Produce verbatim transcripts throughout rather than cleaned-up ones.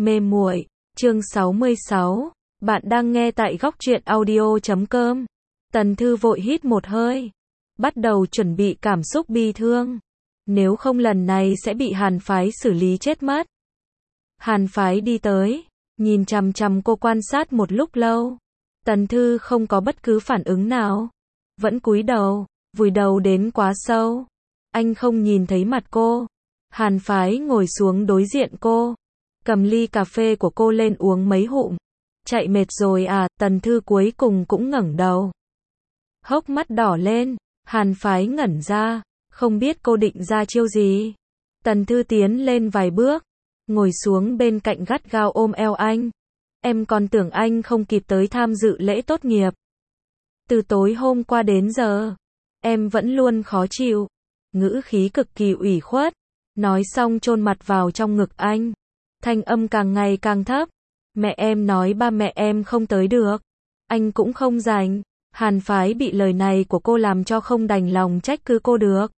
Mê muội, chương sáu mươi sáu. Bạn đang nghe tại góc truyện audio chấm com. Tần Thư vội hít một hơi, bắt đầu chuẩn bị cảm xúc bi thương. Nếu không lần này sẽ bị Hàn Phái xử lý chết mất. Hàn Phái đi tới, nhìn chằm chằm cô quan sát một lúc lâu. Tần Thư không có bất cứ phản ứng nào, vẫn cúi đầu, vùi đầu đến quá sâu. Anh không nhìn thấy mặt cô. Hàn Phái ngồi xuống đối diện cô, cầm ly cà phê của cô lên uống mấy hụm. Chạy mệt rồi à? Tần Thư cuối cùng cũng ngẩng đầu, hốc mắt đỏ lên. Hàn Phái ngẩn ra, không biết cô định ra chiêu gì. Tần Thư tiến lên vài bước, ngồi xuống bên cạnh gắt gao ôm eo anh. Em còn tưởng anh không kịp tới tham dự lễ tốt nghiệp. Từ tối hôm qua đến giờ, em vẫn luôn khó chịu. Ngữ khí cực kỳ ủy khuất. Nói xong chôn mặt vào trong ngực anh. Thanh âm càng ngày càng thấp. Mẹ em nói ba mẹ em không tới được. Anh cũng không rảnh. Hàn Phái bị lời này của cô làm cho không đành lòng trách cứ cô được.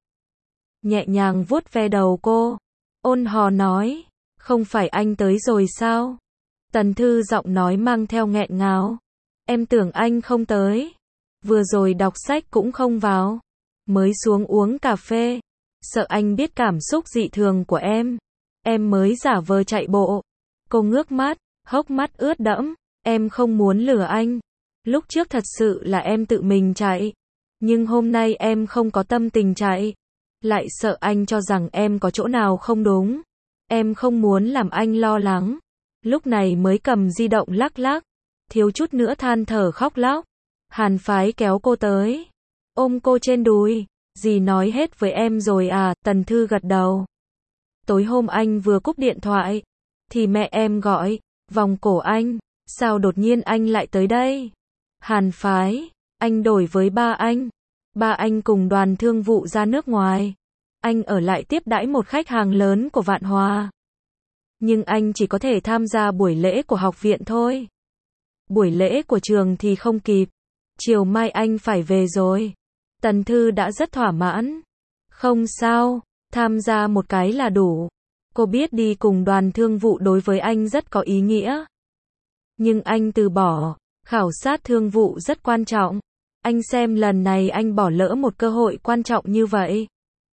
Nhẹ nhàng vuốt ve đầu cô, ôn hò nói, không phải anh tới rồi sao? Tần Thư giọng nói mang theo nghẹn ngào. Em tưởng anh không tới. Vừa rồi đọc sách cũng không vào. Mới xuống uống cà phê. Sợ anh biết cảm xúc dị thường của em. Em mới giả vờ chạy bộ. Cô ngước mắt, hốc mắt ướt đẫm. Em không muốn lừa anh. Lúc trước thật sự là em tự mình chạy. Nhưng hôm nay em không có tâm tình chạy. Lại sợ anh cho rằng em có chỗ nào không đúng. Em không muốn làm anh lo lắng. Lúc này mới cầm di động lắc lắc. Thiếu chút nữa than thở khóc lóc. Hàn Phái kéo cô tới, ôm cô trên đùi. Dì nói hết với em rồi à? Tần Thư gật đầu. Tối hôm anh vừa cúp điện thoại, thì mẹ em gọi, vòng cổ anh. Sao đột nhiên anh lại tới đây? Hàn Phái, anh đổi với ba anh. Ba anh cùng đoàn thương vụ ra nước ngoài. Anh ở lại tiếp đãi một khách hàng lớn của Vạn Hòa. Nhưng anh chỉ có thể tham gia buổi lễ của học viện thôi. Buổi lễ của trường thì không kịp. Chiều mai anh phải về rồi. Tần Thư đã rất thỏa mãn. Không sao, tham gia một cái là đủ. Cô biết đi cùng đoàn thương vụ đối với anh rất có ý nghĩa. Nhưng anh từ bỏ. Khảo sát thương vụ rất quan trọng. Anh xem lần này anh bỏ lỡ một cơ hội quan trọng như vậy.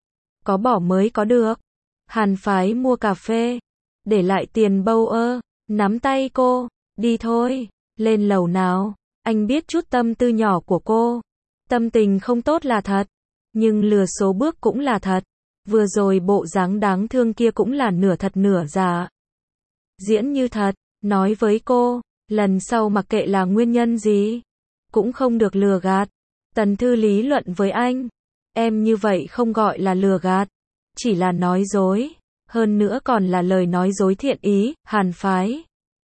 Có bỏ mới có được. Hàn Phái mua cà phê, để lại tiền bâu ơ, nắm tay cô, đi thôi, lên lầu nào. Anh biết chút tâm tư nhỏ của cô. Tâm tình không tốt là thật, nhưng lừa số bước cũng là thật. Vừa rồi bộ dáng đáng thương kia cũng là nửa thật nửa giả. Diễn như thật, nói với cô, lần sau mặc kệ là nguyên nhân gì, cũng không được lừa gạt. Tần Thư lý luận với anh, em như vậy không gọi là lừa gạt, chỉ là nói dối, hơn nữa còn là lời nói dối thiện ý. Hàn Phái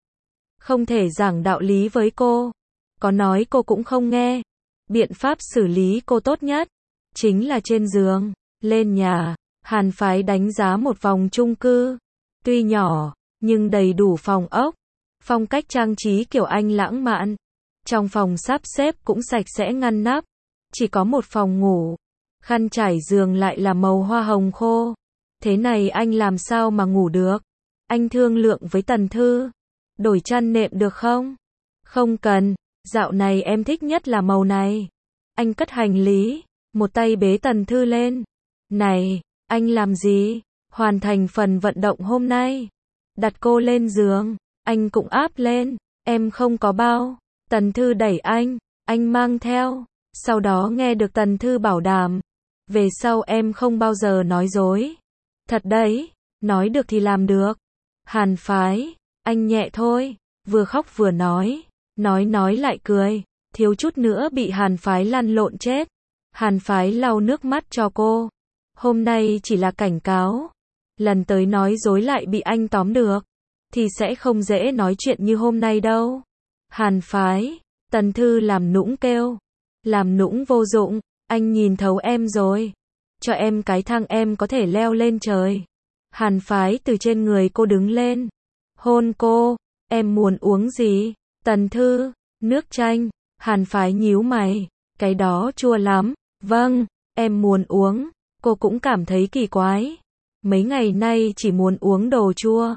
không thể giảng đạo lý với cô, có nói cô cũng không nghe. Biện pháp xử lý cô tốt nhất chính là trên giường, lên nhà. Hàn Phái đánh giá một vòng chung cư, tuy nhỏ nhưng đầy đủ phòng ốc, phong cách trang trí kiểu Anh lãng mạn. Trong phòng sắp xếp cũng sạch sẽ ngăn nắp, chỉ có một phòng ngủ, khăn trải giường lại là màu hoa hồng khô. Thế này anh làm sao mà ngủ được? Anh thương lượng với Tần Thư, đổi chăn nệm được không? Không cần, dạo này em thích nhất là màu này. Anh cất hành lý, một tay bế Tần Thư lên. Này, anh làm gì? Hoàn thành phần vận động hôm nay. Đặt cô lên giường, anh cũng áp lên. Em không có bao. Tần Thư đẩy anh, anh mang theo. Sau đó nghe được Tần Thư bảo đảm, về sau em không bao giờ nói dối. Thật đấy, nói được thì làm được. Hàn Phái, anh nhẹ thôi, vừa khóc vừa nói, nói nói lại cười, thiếu chút nữa bị Hàn Phái lăn lộn chết. Hàn Phái lau nước mắt cho cô. Hôm nay chỉ là cảnh cáo, lần tới nói dối lại bị anh tóm được, thì sẽ không dễ nói chuyện như hôm nay đâu. Hàn Phái, Tần Thư làm nũng kêu, làm nũng vô dụng, anh nhìn thấu em rồi. Cho em cái thang em có thể leo lên trời. Hàn Phái từ trên người cô đứng lên, hôn cô. Em muốn uống gì? Tần Thư, nước chanh. Hàn Phái nhíu mày, cái đó chua lắm. Vâng, em muốn uống. Cô cũng cảm thấy kỳ quái. Mấy ngày nay chỉ muốn uống đồ chua.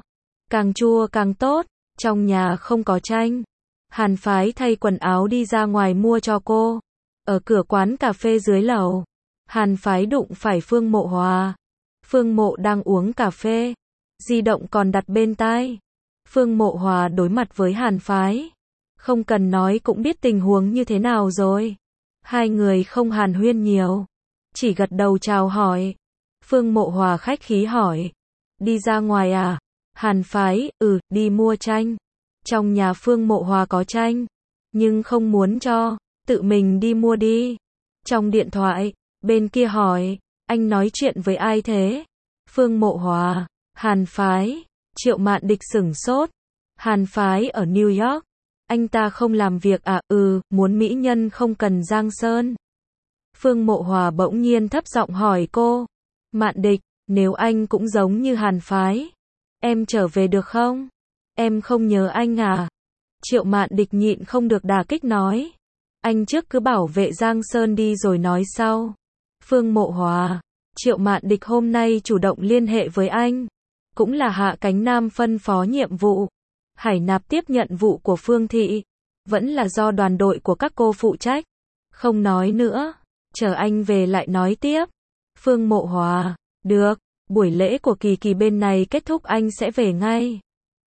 càng chua càng tốt, trong nhà không có chanh. Hàn Phái thay quần áo đi ra ngoài mua cho cô. Ở cửa quán cà phê dưới lầu, Hàn Phái đụng phải Phương Mộ Hòa. Phương Mộ đang uống cà phê, di động còn đặt bên tai. Phương Mộ Hòa đối mặt với Hàn Phái, không cần nói cũng biết tình huống như thế nào rồi. Hai người không hàn huyên nhiều, chỉ gật đầu chào hỏi. Phương Mộ Hòa khách khí hỏi, đi ra ngoài à? Hàn Phái, ừ, đi mua chanh. Trong nhà Phương Mộ Hòa có chanh, nhưng không muốn cho, tự mình đi mua đi. Trong điện thoại, bên kia hỏi, anh nói chuyện với ai thế? Phương Mộ Hòa, Hàn Phái. Triệu Mạn Địch sửng sốt. Hàn Phái ở New York. Anh ta không làm việc à? Ừ, muốn mỹ nhân không cần giang sơn. Phương Mộ Hòa bỗng nhiên thấp giọng hỏi cô. Mạn Địch, nếu anh cũng giống như Hàn Phái, em trở về được không? Em không nhớ anh à? Triệu Mạn Địch nhịn không được đả kích nói. Anh trước cứ bảo vệ Giang Sơn đi rồi nói sau. Phương Mộ Hòa, Triệu Mạn Địch hôm nay chủ động liên hệ với anh. Cũng là Hạ Cánh Nam phân phó nhiệm vụ. Hải Nạp tiếp nhận vụ của Phương Thị. Vẫn là do đoàn đội của các cô phụ trách. Không nói nữa. Chờ anh về lại nói tiếp. Phương Mộ Hòa, được. Buổi lễ của Kỳ Kỳ bên này kết thúc anh sẽ về ngay.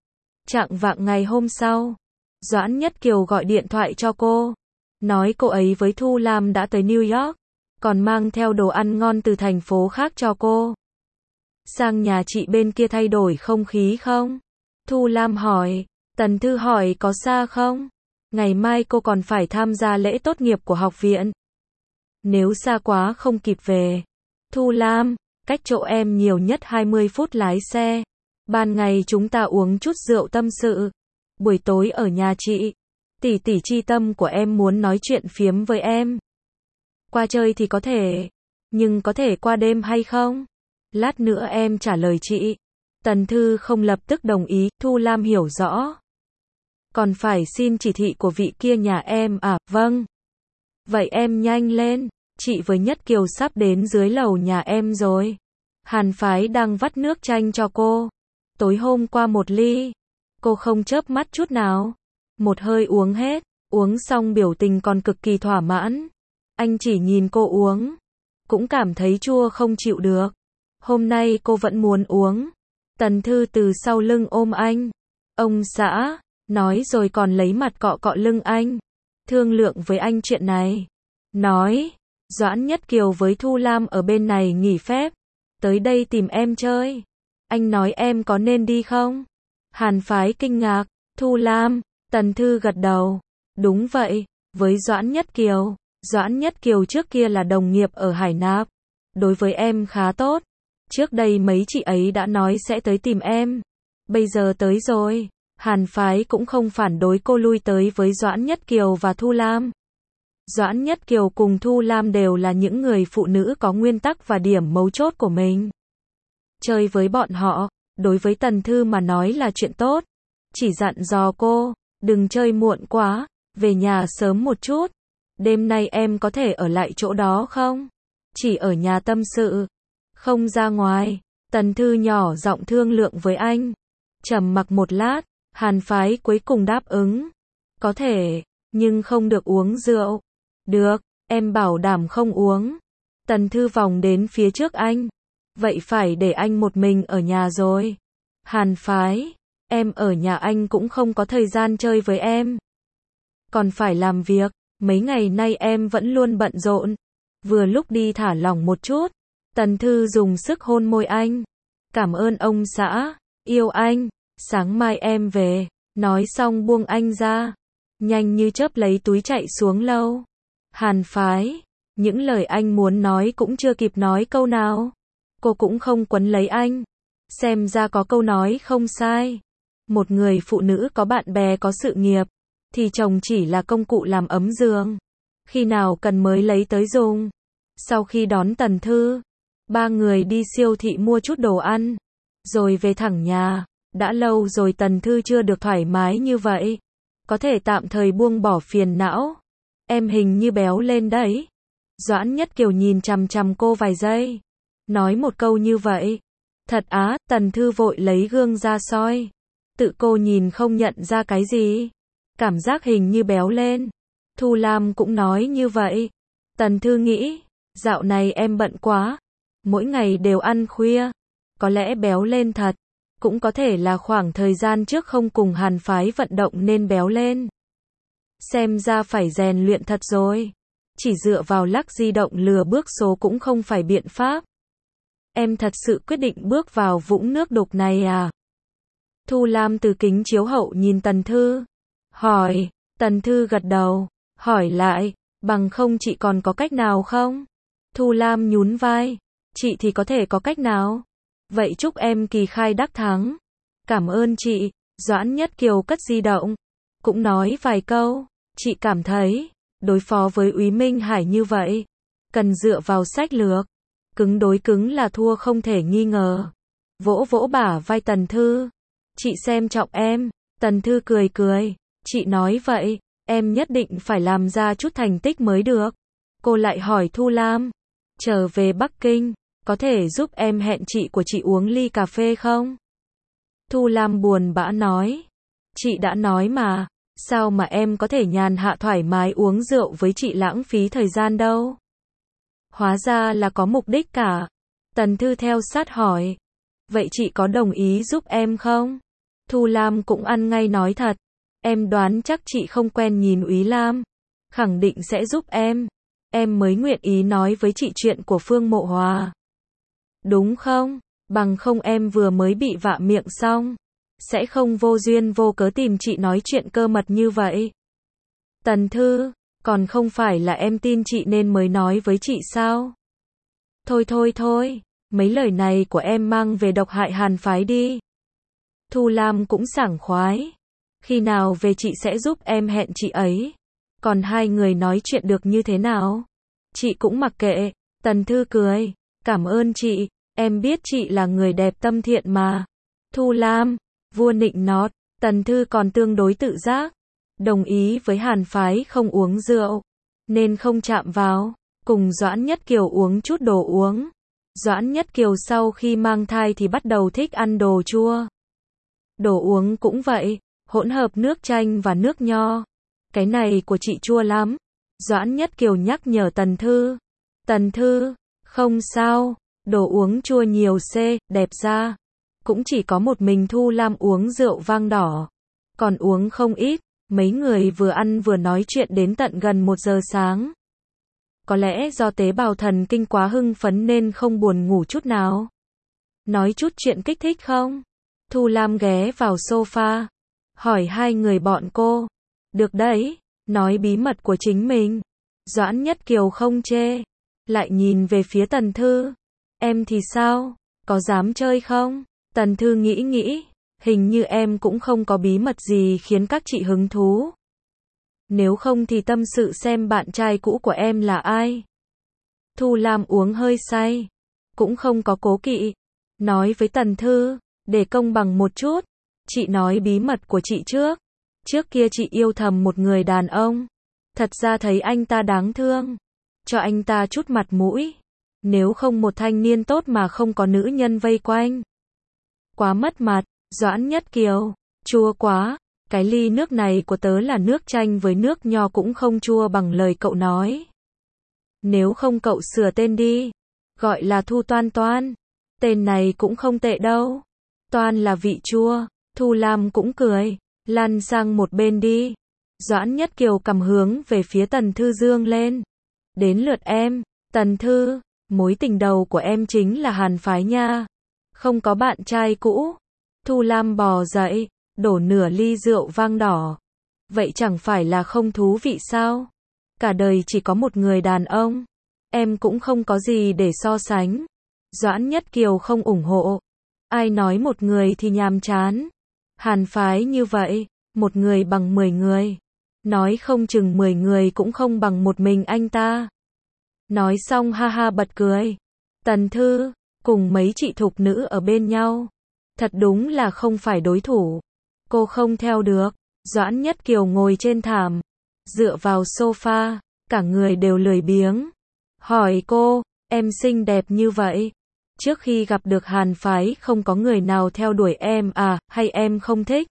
Chạng vạng ngày hôm sau, Doãn Nhất Kiều gọi điện thoại cho cô. Nói cô ấy với Thu Lam đã tới New York. Còn mang theo đồ ăn ngon từ thành phố khác cho cô. Sang nhà chị bên kia thay đổi không khí không? Thu Lam hỏi. Tần Thư hỏi có xa không? Ngày mai cô còn phải tham gia lễ tốt nghiệp của học viện. Nếu xa quá không kịp về. Thu Lam, cách chỗ em nhiều nhất hai mươi phút lái xe. Ban ngày chúng ta uống chút rượu tâm sự. Buổi tối ở nhà chị. Tỷ tỷ chi tâm của em muốn nói chuyện phiếm với em. Qua chơi thì có thể. Nhưng có thể qua đêm hay không? Lát nữa em trả lời chị. Tần Thư không lập tức đồng ý. Thu Lam hiểu rõ. Còn phải xin chỉ thị của vị kia nhà em à? Vâng. Vậy em nhanh lên. Chị với Nhất Kiều sắp đến dưới lầu nhà em rồi. Hàn Phái đang vắt nước chanh cho cô. Tối hôm qua một ly. Cô không chớp mắt chút nào. Một hơi uống hết. Uống xong biểu tình còn cực kỳ thỏa mãn. Anh chỉ nhìn cô uống. Cũng cảm thấy chua không chịu được. Hôm nay cô vẫn muốn uống. Tần Thư từ sau lưng ôm anh. Ông xã. Nói rồi còn lấy mặt cọ cọ lưng anh. Thương lượng với anh chuyện này. Nói. Doãn Nhất Kiều với Thu Lam ở bên này nghỉ phép. Tới đây tìm em chơi. Anh nói em có nên đi không? Hàn Phái kinh ngạc. Thu Lam. Tần Thư gật đầu. Đúng vậy. Với Doãn Nhất Kiều. Doãn Nhất Kiều trước kia là đồng nghiệp ở Hải Nạp. Đối với em khá tốt. Trước đây mấy chị ấy đã nói sẽ tới tìm em. Bây giờ tới rồi. Hàn Phái cũng không phản đối cô lui tới với Doãn Nhất Kiều và Thu Lam. Doãn Nhất Kiều cùng Thu Lam đều là những người phụ nữ có nguyên tắc và điểm mấu chốt của mình. Chơi với bọn họ, đối với Tần Thư mà nói là chuyện tốt. Chỉ dặn dò cô, đừng chơi muộn quá, về nhà sớm một chút. Đêm nay em có thể ở lại chỗ đó không? Chỉ ở nhà tâm sự, không ra ngoài. Tần Thư nhỏ giọng thương lượng với anh. Trầm mặc một lát, Hàn Phái cuối cùng đáp ứng. Có thể, nhưng không được uống rượu. Được, em bảo đảm không uống. Tần Thư vòng đến phía trước anh. Vậy phải để anh một mình ở nhà rồi. Hàn Phái, em ở nhà anh cũng không có thời gian chơi với em. Còn phải làm việc, mấy ngày nay em vẫn luôn bận rộn. Vừa lúc đi thả lỏng một chút. Tần Thư dùng sức hôn môi anh. Cảm ơn ông xã, yêu anh, sáng mai em về. Nói xong buông anh ra. Nhanh như chớp lấy túi chạy xuống lâu. Hàn Phái, những lời anh muốn nói cũng chưa kịp nói câu nào. Cô cũng không quấn lấy anh. Xem ra có câu nói không sai. Một người phụ nữ có bạn bè có sự nghiệp, thì chồng chỉ là công cụ làm ấm giường. Khi nào cần mới lấy tới dùng. Sau khi đón Tần Thư, ba người đi siêu thị mua chút đồ ăn, rồi về thẳng nhà. Đã lâu rồi Tần Thư chưa được thoải mái như vậy. Có thể tạm thời buông bỏ phiền não. Em hình như béo lên đấy. Doãn Nhất Kiều nhìn chằm chằm cô vài giây. Nói một câu như vậy. Thật á, Tần Thư vội lấy gương ra soi. Tự cô nhìn không nhận ra cái gì. Cảm giác hình như béo lên. Thu Lam cũng nói như vậy. Tần Thư nghĩ, dạo này em bận quá. Mỗi ngày đều ăn khuya. Có lẽ béo lên thật. Cũng có thể là khoảng thời gian trước không cùng Hàn Phái vận động nên béo lên. Xem ra phải rèn luyện thật rồi. Chỉ dựa vào lắc di động lừa bước số cũng không phải biện pháp. Em thật sự quyết định bước vào vũng nước đục này à? Thu Lam từ kính chiếu hậu nhìn Tần Thư. Hỏi, Tần Thư gật đầu. Hỏi lại, bằng không chị còn có cách nào không? Thu Lam nhún vai. Chị thì có thể có cách nào? Vậy chúc em kỳ khai đắc thắng. Cảm ơn chị. Doãn Nhất Kiều cất di động. Cũng nói vài câu. Chị cảm thấy, đối phó với Úy Minh Hải như vậy, cần dựa vào sách lược. Cứng đối cứng là thua không thể nghi ngờ. Vỗ vỗ bả vai Tần Thư. Chị xem trọng em. Tần Thư cười cười. Chị nói vậy, em nhất định phải làm ra chút thành tích mới được. Cô lại hỏi Thu Lam. Trở về Bắc Kinh, có thể giúp em hẹn chị của chị uống ly cà phê không? Thu Lam buồn bã nói. Chị đã nói mà, sao mà em có thể nhàn hạ thoải mái uống rượu với chị lãng phí thời gian đâu? Hóa ra là có mục đích cả. Tần Thư theo sát hỏi. Vậy chị có đồng ý giúp em không? Thu Lam cũng ăn ngay nói thật. Em đoán chắc chị không quen nhìn Úy Lam. Khẳng định sẽ giúp em. Em mới nguyện ý nói với chị chuyện của Phương Mộ Hòa. Đúng không? Bằng không em vừa mới bị vạ miệng xong. Sẽ không vô duyên vô cớ tìm chị nói chuyện cơ mật như vậy. Tần Thư, còn không phải là em tin chị nên mới nói với chị sao? Thôi thôi thôi, mấy lời này của em mang về độc hại Hàn Phái đi. Thu Lam cũng sảng khoái. Khi nào về chị sẽ giúp em hẹn chị ấy. Còn hai người nói chuyện được như thế nào? Chị cũng mặc kệ. Tần Thư cười. Cảm ơn chị, em biết chị là người đẹp tâm thiện mà. Thu Lam, vua nịnh nót. Tần Thư còn tương đối tự giác. Đồng ý với Hàn Phái không uống rượu. Nên không chạm vào. Cùng Doãn Nhất Kiều uống chút đồ uống. Doãn Nhất Kiều sau khi mang thai thì bắt đầu thích ăn đồ chua. Đồ uống cũng vậy. Hỗn hợp nước chanh và nước nho. Cái này của chị chua lắm. Doãn Nhất Kiều nhắc nhở Tần Thư. Tần Thư, không sao. Đồ uống chua nhiều C, đẹp ra. Cũng chỉ có một mình Thu Lam uống rượu vang đỏ. Còn uống không ít. Mấy người vừa ăn vừa nói chuyện đến tận gần một giờ sáng. Có lẽ do tế bào thần kinh quá hưng phấn nên không buồn ngủ chút nào. Nói chút chuyện kích thích không? Thu Lam ghé vào sofa. Hỏi hai người bọn cô. Được đấy, nói bí mật của chính mình. Doãn Nhất Kiều không chê. Lại nhìn về phía Tần Thư. Em thì sao? Có dám chơi không? Tần Thư nghĩ nghĩ. Hình như em cũng không có bí mật gì khiến các chị hứng thú. Nếu không thì tâm sự xem bạn trai cũ của em là ai. Thu Lam uống hơi say. Cũng không có cố kỵ. Nói với Tần Thư. Để công bằng một chút. Chị nói bí mật của chị trước. Trước kia chị yêu thầm một người đàn ông. Thật ra thấy anh ta đáng thương. Cho anh ta chút mặt mũi. Nếu không một thanh niên tốt mà không có nữ nhân vây quanh. Quá mất mặt. Doãn Nhất Kiều. Chua quá. Cái ly nước này của tớ là nước chanh với nước nho cũng không chua bằng lời cậu nói. Nếu không cậu sửa tên đi. Gọi là Thu Toan Toan. Tên này cũng không tệ đâu. Toan là vị chua. Thu Lam cũng cười. Lăn sang một bên đi. Doãn Nhất Kiều cầm hướng về phía Tần Thư dương lên. Đến lượt em. Tần Thư. Mối tình đầu của em chính là Hàn Phái nha. Không có bạn trai cũ. Thu Lam bò dậy. Đổ nửa ly rượu vang đỏ. Vậy chẳng phải là không thú vị sao? Cả đời chỉ có một người đàn ông. Em cũng không có gì để so sánh. Doãn Nhất Kiều không ủng hộ. Ai nói một người thì nhàm chán. Hàn Phái như vậy, một người bằng mười người. Nói không chừng mười người cũng không bằng một mình anh ta. Nói xong ha ha bật cười. Tần Thư, cùng mấy chị thục nữ ở bên nhau. Thật đúng là không phải đối thủ. Cô không theo được. Doãn Nhất Kiều ngồi trên thảm. Dựa vào sofa. Cả người đều lười biếng. Hỏi cô, em xinh đẹp như vậy. Trước khi gặp được Hàn Phái không có người nào theo đuổi em à, hay em không thích?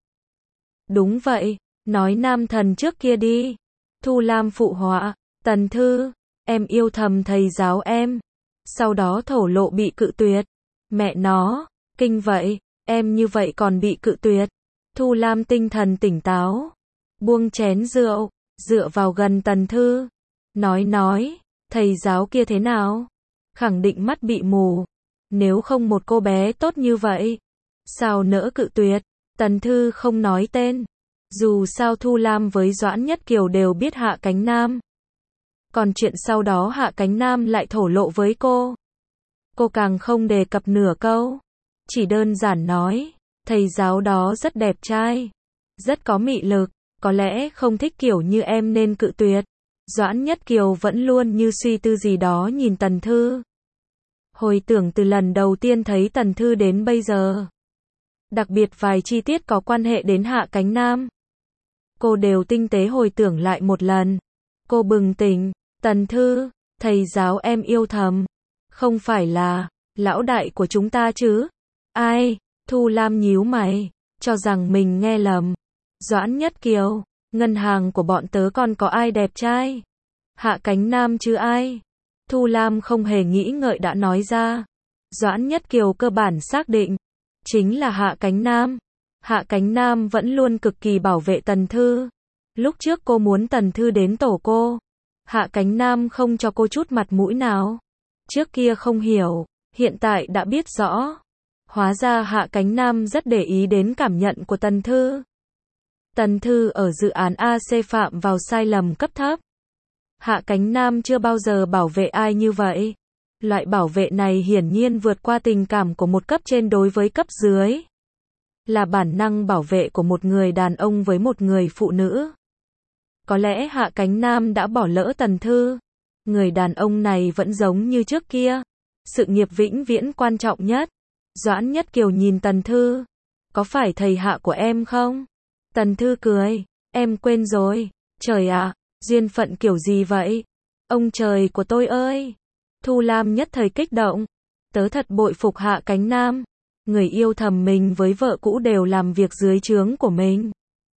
Đúng vậy, nói nam thần trước kia đi. Thu Lam phụ họa, Tần Thư, em yêu thầm thầy giáo em. Sau đó thổ lộ bị cự tuyệt. Mẹ nó, kinh vậy, em như vậy còn bị cự tuyệt. Thu Lam tinh thần tỉnh táo, buông chén rượu, dựa vào gần Tần Thư. Nói nói, thầy giáo kia thế nào? Khẳng định mắt bị mù. Nếu không một cô bé tốt như vậy, sao nỡ cự tuyệt? Tần Thư không nói tên. Dù sao Thu Lam với Doãn Nhất Kiều đều biết Hạ Cánh Nam. Còn chuyện sau đó Hạ Cánh Nam lại thổ lộ với cô. Cô càng không đề cập nửa câu. Chỉ đơn giản nói, thầy giáo đó rất đẹp trai, rất có mị lực, có lẽ không thích kiểu như em nên cự tuyệt. Doãn Nhất Kiều vẫn luôn như suy tư gì đó nhìn Tần Thư. Hồi tưởng từ lần đầu tiên thấy Tần Thư đến bây giờ. Đặc biệt vài chi tiết có quan hệ đến Hạ Cánh Nam. Cô đều tinh tế hồi tưởng lại một lần. Cô bừng tỉnh, Tần Thư, thầy giáo em yêu thầm. Không phải là, lão đại của chúng ta chứ? Ai? Thu Lam nhíu mày, cho rằng mình nghe lầm. Doãn Nhất Kiều, ngân hàng của bọn tớ còn có ai đẹp trai? Hạ Cánh Nam chứ ai? Thu Lam không hề nghĩ ngợi đã nói ra. Doãn Nhất Kiều cơ bản xác định, chính là Hạ Cánh Nam. Hạ Cánh Nam vẫn luôn cực kỳ bảo vệ Tần Thư. Lúc trước cô muốn Tần Thư đến tổ cô. Hạ Cánh Nam không cho cô chút mặt mũi nào. Trước kia không hiểu, hiện tại đã biết rõ. Hóa ra Hạ Cánh Nam rất để ý đến cảm nhận của Tần Thư. Tần Thư ở dự án a xê phạm vào sai lầm cấp thấp. Hạ Cánh Nam chưa bao giờ bảo vệ ai như vậy. Loại bảo vệ này hiển nhiên vượt qua tình cảm của một cấp trên đối với cấp dưới. Là bản năng bảo vệ của một người đàn ông với một người phụ nữ. Có lẽ Hạ Cánh Nam đã bỏ lỡ Tần Thư. Người đàn ông này vẫn giống như trước kia. Sự nghiệp vĩnh viễn quan trọng nhất. Doãn Nhất Kiều nhìn Tần Thư. Có phải thầy Hạ của em không? Tần Thư cười. Em quên rồi. Trời ạ, duyên phận kiểu gì vậy? Ông trời của tôi ơi! Thu Lam nhất thời kích động. Tớ thật bội phục Hạ Cánh Nam. Người yêu thầm mình với vợ cũ đều làm việc dưới trướng của mình.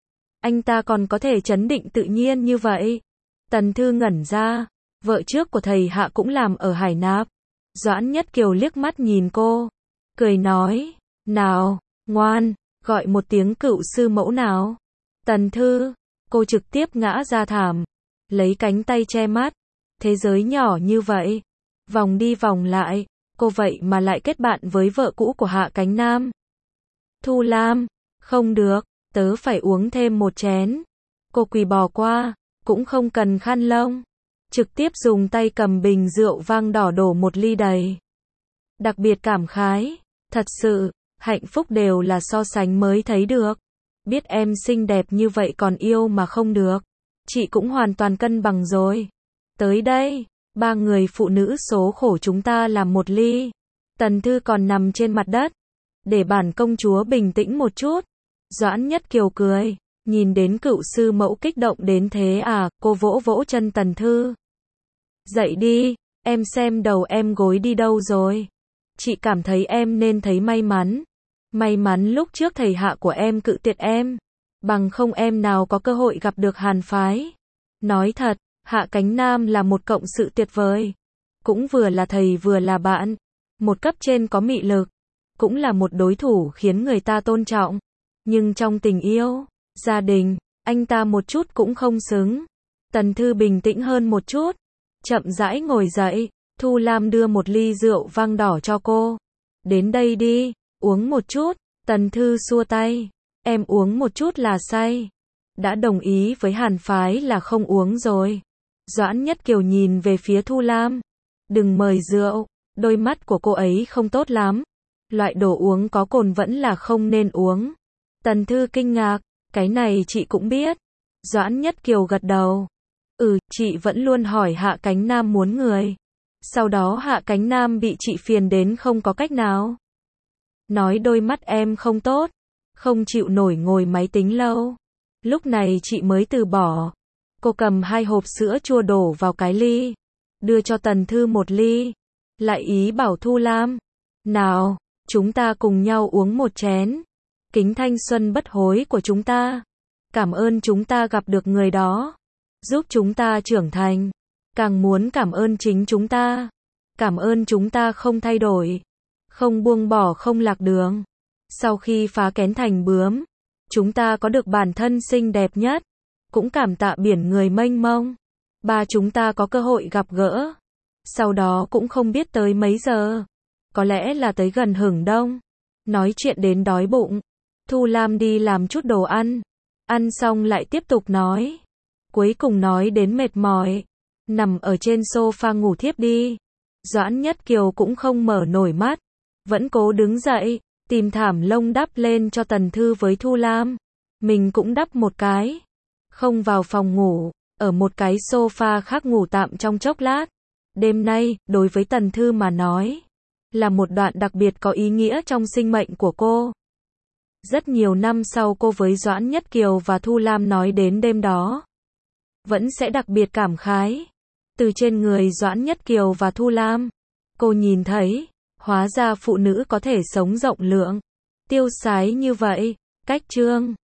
Anh ta còn có thể trấn định tự nhiên như vậy. Tần Thư ngẩn ra. Vợ trước của thầy Hạ cũng làm ở Hải Nạp. Doãn Nhất Kiều liếc mắt nhìn cô. Cười nói. Nào, ngoan, gọi một tiếng cựu sư mẫu nào. Tần Thư. Cô trực tiếp ngã ra thảm. Lấy cánh tay che mắt. Thế giới nhỏ như vậy. Vòng đi vòng lại. Cô vậy mà lại kết bạn với vợ cũ của Hạ Cánh Nam. Thu Lam. Không được. Tớ phải uống thêm một chén. Cô quỳ bò qua. Cũng không cần khăn lông. Trực tiếp dùng tay cầm bình rượu vang đỏ đổ một ly đầy. Đặc biệt cảm khái. Thật sự, hạnh phúc đều là so sánh mới thấy được. Biết em xinh đẹp như vậy còn yêu mà không được. Chị cũng hoàn toàn cân bằng rồi. Tới đây, ba người phụ nữ số khổ chúng ta làm một ly. Tần Thư còn nằm trên mặt đất. Để bản công chúa bình tĩnh một chút. Doãn Nhất Kiều cười. Nhìn đến cựu sư mẫu kích động đến thế à, cô vỗ vỗ chân Tần Thư. Dậy đi, em xem đầu em gối đi đâu rồi. Chị cảm thấy em nên thấy may mắn. May mắn lúc trước thầy Hạ của em cự tuyệt em. Bằng không em nào có cơ hội gặp được Hàn Phái. Nói thật, Hạ Cánh Nam là một cộng sự tuyệt vời. Cũng vừa là thầy vừa là bạn. Một cấp trên có mị lực. Cũng là một đối thủ khiến người ta tôn trọng. Nhưng trong tình yêu, gia đình, anh ta một chút cũng không xứng. Tần Thư bình tĩnh hơn một chút. Chậm rãi ngồi dậy. Thu Lam đưa một ly rượu vang đỏ cho cô. Đến đây đi, uống một chút. Tần Thư xua tay. Em uống một chút là say. Đã đồng ý với Hàn Phái là không uống rồi. Doãn Nhất Kiều nhìn về phía Thu Lam. Đừng mời rượu. Đôi mắt của cô ấy không tốt lắm. Loại đồ uống có cồn vẫn là không nên uống. Tần Thư kinh ngạc. Cái này chị cũng biết. Doãn Nhất Kiều gật đầu. Ừ, chị vẫn luôn hỏi Hạ Cánh Nam muốn người. Sau đó Hạ Cánh Nam bị chị phiền đến không có cách nào. Nói đôi mắt em không tốt. Không chịu nổi ngồi máy tính lâu. Lúc này chị mới từ bỏ. Cô cầm hai hộp sữa chua đổ vào cái ly. Đưa cho Tần Thư một ly. Lại ý bảo Thu Lam. Nào, chúng ta cùng nhau uống một chén. Kính thanh xuân bất hối của chúng ta. Cảm ơn chúng ta gặp được người đó. Giúp chúng ta trưởng thành. Càng muốn cảm ơn chính chúng ta. Cảm ơn chúng ta không thay đổi. Không buông bỏ, không lạc đường. Sau khi phá kén thành bướm, chúng ta có được bản thân xinh đẹp nhất. Cũng cảm tạ biển người mênh mông. Ba chúng ta có cơ hội gặp gỡ. Sau đó cũng không biết tới mấy giờ. Có lẽ là tới gần hửng đông. Nói chuyện đến đói bụng. Thu Lam đi làm chút đồ ăn. Ăn xong lại tiếp tục nói. Cuối cùng nói đến mệt mỏi. Nằm ở trên sofa ngủ thiếp đi. Doãn Nhất Kiều cũng không mở nổi mắt. Vẫn cố đứng dậy. Tìm thảm lông đắp lên cho Tần Thư với Thu Lam. Mình cũng đắp một cái. Không vào phòng ngủ. Ở một cái sofa khác ngủ tạm trong chốc lát. Đêm nay, đối với Tần Thư mà nói, là một đoạn đặc biệt có ý nghĩa trong sinh mệnh của cô. Rất nhiều năm sau cô với Doãn Nhất Kiều và Thu Lam nói đến đêm đó, vẫn sẽ đặc biệt cảm khái. Từ trên người Doãn Nhất Kiều và Thu Lam, cô nhìn thấy, hóa ra phụ nữ có thể sống rộng lượng, tiêu sái như vậy. Cách chương